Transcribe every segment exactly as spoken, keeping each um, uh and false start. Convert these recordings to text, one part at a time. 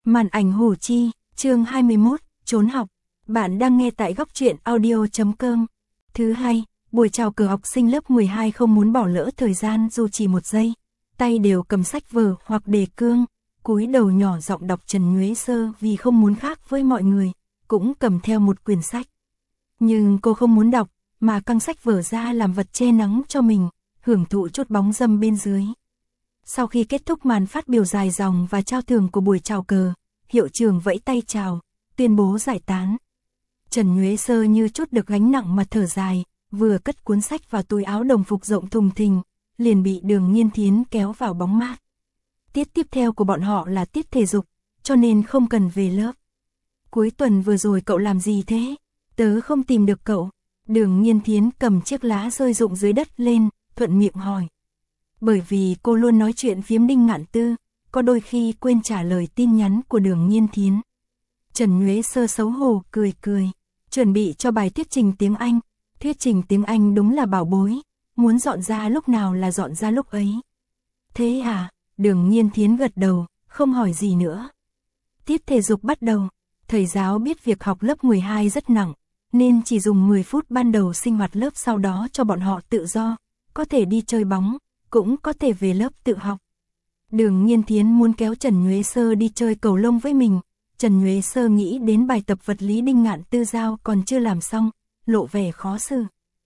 Màn ảnh Hủ Chi, chương hai mươi mốt, trốn học. Bạn đang nghe tại góc truyện audio chấm com. Thứ hai, buổi chào cờ học sinh lớp mười hai không muốn bỏ lỡ thời gian dù chỉ một giây. Tay đều cầm sách vở hoặc đề cương, cúi đầu nhỏ giọng đọc Trần Nhuế Sơ vì không muốn khác với mọi người, cũng cầm theo một quyển sách. Nhưng cô không muốn đọc, mà căng sách vở ra làm vật che nắng cho mình, hưởng thụ chút bóng râm bên dưới. Sau khi kết thúc màn phát biểu dài dòng và trao thưởng của buổi chào cờ, hiệu trưởng vẫy tay chào, tuyên bố giải tán. Trần Nhuế Sơ như chút được gánh nặng mà thở dài, vừa cất cuốn sách vào túi áo đồng phục rộng thùng thình, liền bị Đường Nghiên Thiến kéo vào bóng mát. Tiết tiếp theo của bọn họ là tiết thể dục, cho nên không cần về lớp. Cuối tuần vừa rồi cậu làm gì thế? Tớ không tìm được cậu. Đường Nghiên Thiến cầm chiếc lá rơi rụng dưới đất lên, thuận miệng hỏi. Bởi vì cô luôn nói chuyện phiếm Đinh Ngạn Tư, có đôi khi quên trả lời tin nhắn của Đường Nghiên Thiến. Trần Nhuế Sơ xấu hổ cười cười, chuẩn bị cho bài thuyết trình tiếng Anh. Thuyết trình tiếng Anh đúng là bảo bối, muốn dọn ra lúc nào là dọn ra lúc ấy. Thế à? Đường Nghiên Thiến gật đầu, không hỏi gì nữa. Tiết thể dục bắt đầu, thầy giáo biết việc học lớp mười hai rất nặng, nên chỉ dùng mười phút ban đầu sinh hoạt lớp, sau đó cho bọn họ tự do, có thể đi chơi bóng, cũng có thể về lớp tự học. Đường Nghiên Thiến muốn kéo Trần Nhuế Sơ đi chơi cầu lông với mình. Trần Nhuế Sơ nghĩ đến bài tập vật lý Đinh Ngạn Tư giao còn chưa làm xong, lộ vẻ khó xử.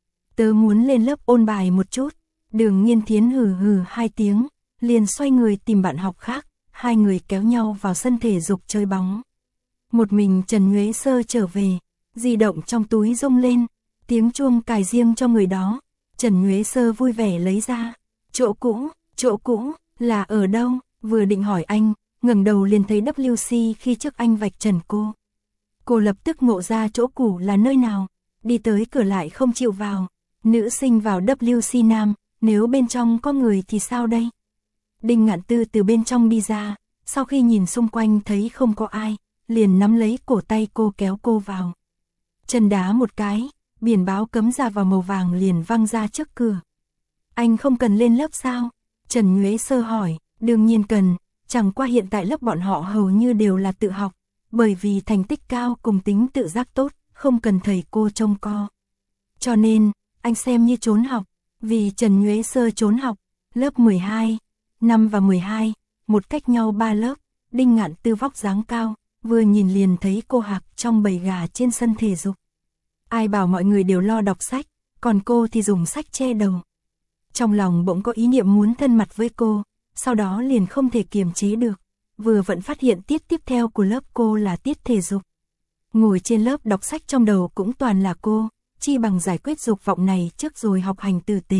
Tớ muốn lên lớp ôn bài một chút. Đường Nghiên Thiến hừ hừ hai tiếng, liền xoay người tìm bạn học khác, hai người kéo nhau vào sân thể dục chơi bóng. Một mình Trần Nhuế Sơ trở về, di động trong túi rung lên, tiếng chuông cài riêng cho người đó. Trần Nhuế Sơ vui vẻ lấy ra. Chỗ cũ, chỗ cũ, là ở đâu? Vừa định hỏi anh, ngẩng đầu liền thấy W C khi trước anh vạch trần cô. Cô lập tức ngộ ra chỗ cũ là nơi nào, đi tới cửa lại không chịu vào. Nữ sinh vào W C nam, nếu bên trong có người thì sao đây? Đinh Ngạn Tư từ bên trong đi ra, sau khi nhìn xung quanh thấy không có ai, liền nắm lấy cổ tay cô kéo cô vào. Chân đá một cái, biển báo cấm ra vào màu vàng liền văng ra trước cửa. Anh không cần lên lớp sao? Trần Nhuế Sơ hỏi. Đương nhiên cần, chẳng qua hiện tại lớp bọn họ hầu như đều là tự học, bởi vì thành tích cao cùng tính tự giác tốt, không cần thầy cô trông co. Cho nên, anh xem như trốn học, vì Trần Nhuế Sơ trốn học, lớp mười hai, năm và mười hai, một cách nhau ba lớp, Đinh Ngạn Tư vóc dáng cao, vừa nhìn liền thấy cô hạc trong bầy gà trên sân thể dục. Ai bảo mọi người đều lo đọc sách, còn cô thì dùng sách che đầu. Trong lòng bỗng có ý niệm muốn thân mật với cô, sau đó liền không thể kiềm chế được, vừa vẫn phát hiện tiết tiếp theo của lớp cô là tiết thể dục. Ngồi trên lớp đọc sách trong đầu cũng toàn là cô, chi bằng giải quyết dục vọng này trước rồi học hành tử tế.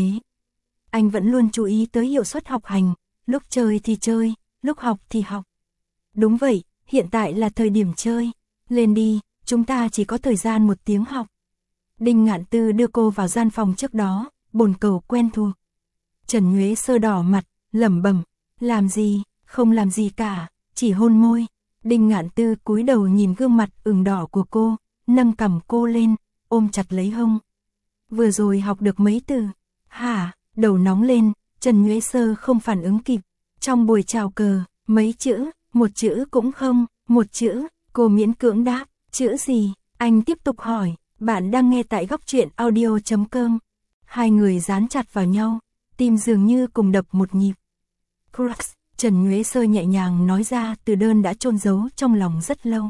Anh vẫn luôn chú ý tới hiệu suất học hành, lúc chơi thì chơi, lúc học thì học. Đúng vậy, hiện tại là thời điểm chơi, lên đi, chúng ta chỉ có thời gian một tiếng học. Đinh Ngạn Tư đưa cô vào gian phòng trước đó, bồn cầu quen thuộc. Trần Nhuế Sơ đỏ mặt, lẩm bẩm, làm gì? Không làm gì cả, chỉ hôn môi. Đinh Ngạn Tư cúi đầu nhìn gương mặt ửng đỏ của cô, nâng cằm cô lên, ôm chặt lấy hông. Vừa rồi học được mấy từ? Hả? Đầu nóng lên, Trần Nhuế Sơ không phản ứng kịp. Trong buổi chào cờ, mấy chữ, một chữ cũng không, một chữ, cô miễn cưỡng đáp, chữ gì? Anh tiếp tục hỏi. Bạn đang nghe tại góc truyện audio chấm com. Hai người dán chặt vào nhau, tim dường như cùng đập một nhịp. Crux, Trần Nhuế Sơ nhẹ nhàng nói ra từ đơn đã chôn giấu trong lòng rất lâu.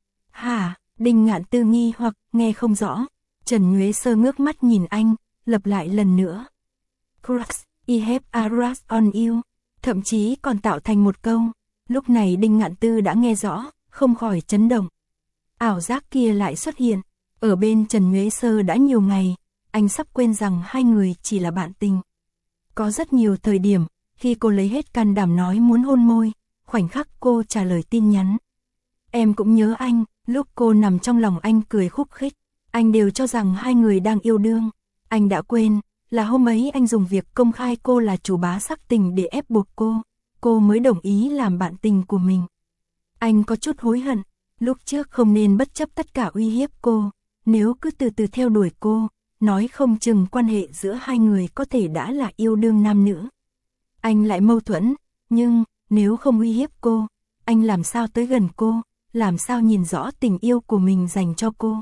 Hả? Đinh Ngạn Tư nghi hoặc nghe không rõ. Trần Nhuế Sơ ngước mắt nhìn anh, lặp lại lần nữa. Crux, I have a crush on you. Thậm chí còn tạo thành một câu. Lúc này Đinh Ngạn Tư đã nghe rõ, không khỏi chấn động. Ảo giác kia lại xuất hiện. Ở bên Trần Nhuế Sơ đã nhiều ngày, anh sắp quên rằng hai người chỉ là bạn tình. Có rất nhiều thời điểm, khi cô lấy hết can đảm nói muốn hôn môi, khoảnh khắc cô trả lời tin nhắn. Em cũng nhớ anh, lúc cô nằm trong lòng anh cười khúc khích, anh đều cho rằng hai người đang yêu đương. Anh đã quên, là hôm ấy anh dùng việc công khai cô là chủ bá sắc tình để ép buộc cô, cô mới đồng ý làm bạn tình của mình. Anh có chút hối hận, lúc trước không nên bất chấp tất cả uy hiếp cô, nếu cứ từ từ theo đuổi cô, nói không chừng quan hệ giữa hai người có thể đã là yêu đương nam nữ. Anh lại mâu thuẫn, nhưng nếu không uy hiếp cô, anh làm sao tới gần cô, làm sao nhìn rõ tình yêu của mình dành cho cô.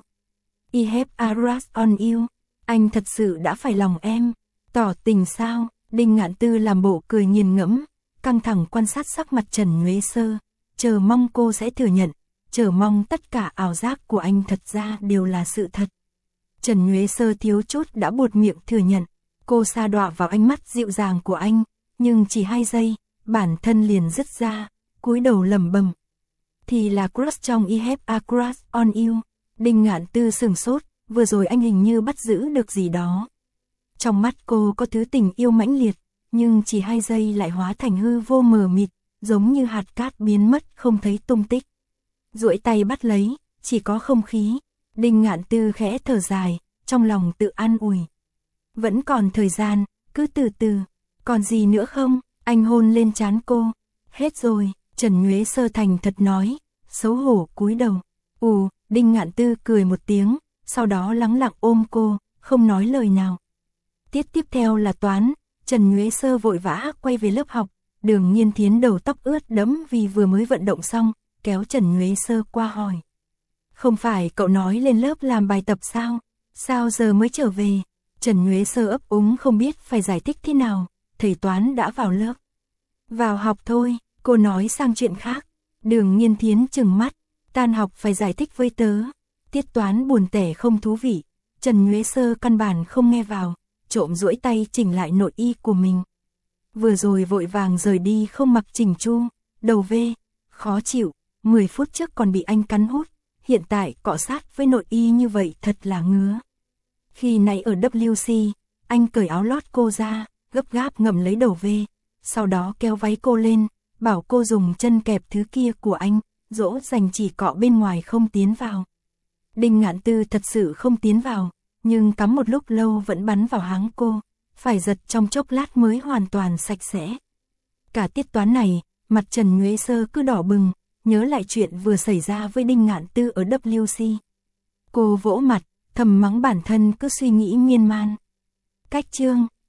I have a crush on you, anh thật sự đã phải lòng em, tỏ tình sao? Đinh Ngạn Tư làm bộ cười nghiền ngẫm, căng thẳng quan sát sắc mặt Trần Nhuế Sơ, chờ mong cô sẽ thừa nhận, chờ mong tất cả ảo giác của anh thật ra đều là sự thật. Trần Nhuế Sơ thiếu chút đã buột miệng thừa nhận, cô sa đọa vào ánh mắt dịu dàng của anh, nhưng chỉ hai giây, bản thân liền dứt ra, cúi đầu lẩm bẩm. Thì là crush trong I have a crush on you. Đinh Ngạn Tư sừng sốt, vừa rồi anh hình như bắt giữ được gì đó. Trong mắt cô có thứ tình yêu mãnh liệt, nhưng chỉ hai giây lại hóa thành hư vô mờ mịt, giống như hạt cát biến mất không thấy tung tích. Duỗi tay bắt lấy, chỉ có không khí. Đinh Ngạn Tư khẽ thở dài, trong lòng tự an ủi. Vẫn còn thời gian, cứ từ từ. Còn gì nữa không? Anh hôn lên trán cô. Hết rồi, Trần Nhuế Sơ thành thật nói, xấu hổ cúi đầu. Ù, Đinh Ngạn Tư cười một tiếng, sau đó lắng lặng ôm cô, không nói lời nào. Tiết tiếp theo là toán, Trần Nhuế Sơ vội vã quay về lớp học, Đường Nhiên Thiến đầu tóc ướt đẫm vì vừa mới vận động xong, kéo Trần Nhuế Sơ qua hỏi. Không phải cậu nói lên lớp làm bài tập sao? Sao giờ mới trở về? Trần Nhuế Sơ ấp úng không biết phải giải thích thế nào, thầy toán đã vào lớp. Vào học thôi, cô nói sang chuyện khác. Đường Nhiên Thiến trừng mắt, tan học phải giải thích với tớ. Tiết toán buồn tẻ không thú vị, Trần Nhuế Sơ căn bản không nghe vào, trộm duỗi tay chỉnh lại nội y của mình. Vừa rồi vội vàng rời đi không mặc chỉnh chu, đầu vê, khó chịu, mười phút trước còn bị anh cắn hút, hiện tại cọ sát với nội y như vậy thật là ngứa. Khi nãy ở W C, anh cởi áo lót cô ra, gấp gáp ngậm lấy đầu vê, sau đó kéo váy cô lên, bảo cô dùng chân kẹp thứ kia của anh, dỗ dành chỉ cọ bên ngoài không tiến vào. Đinh Ngạn Tư thật sự không tiến vào, nhưng cắm một lúc lâu vẫn bắn vào háng cô, phải giật trong chốc lát mới hoàn toàn sạch sẽ. Cả tiết toán này, mặt Trần Nhuế Sơ cứ đỏ bừng, nhớ lại chuyện vừa xảy ra với Đinh Ngạn Tư ở W C. Cô vỗ mặt, thầm mắng bản thân cứ suy nghĩ miên man. Cách chương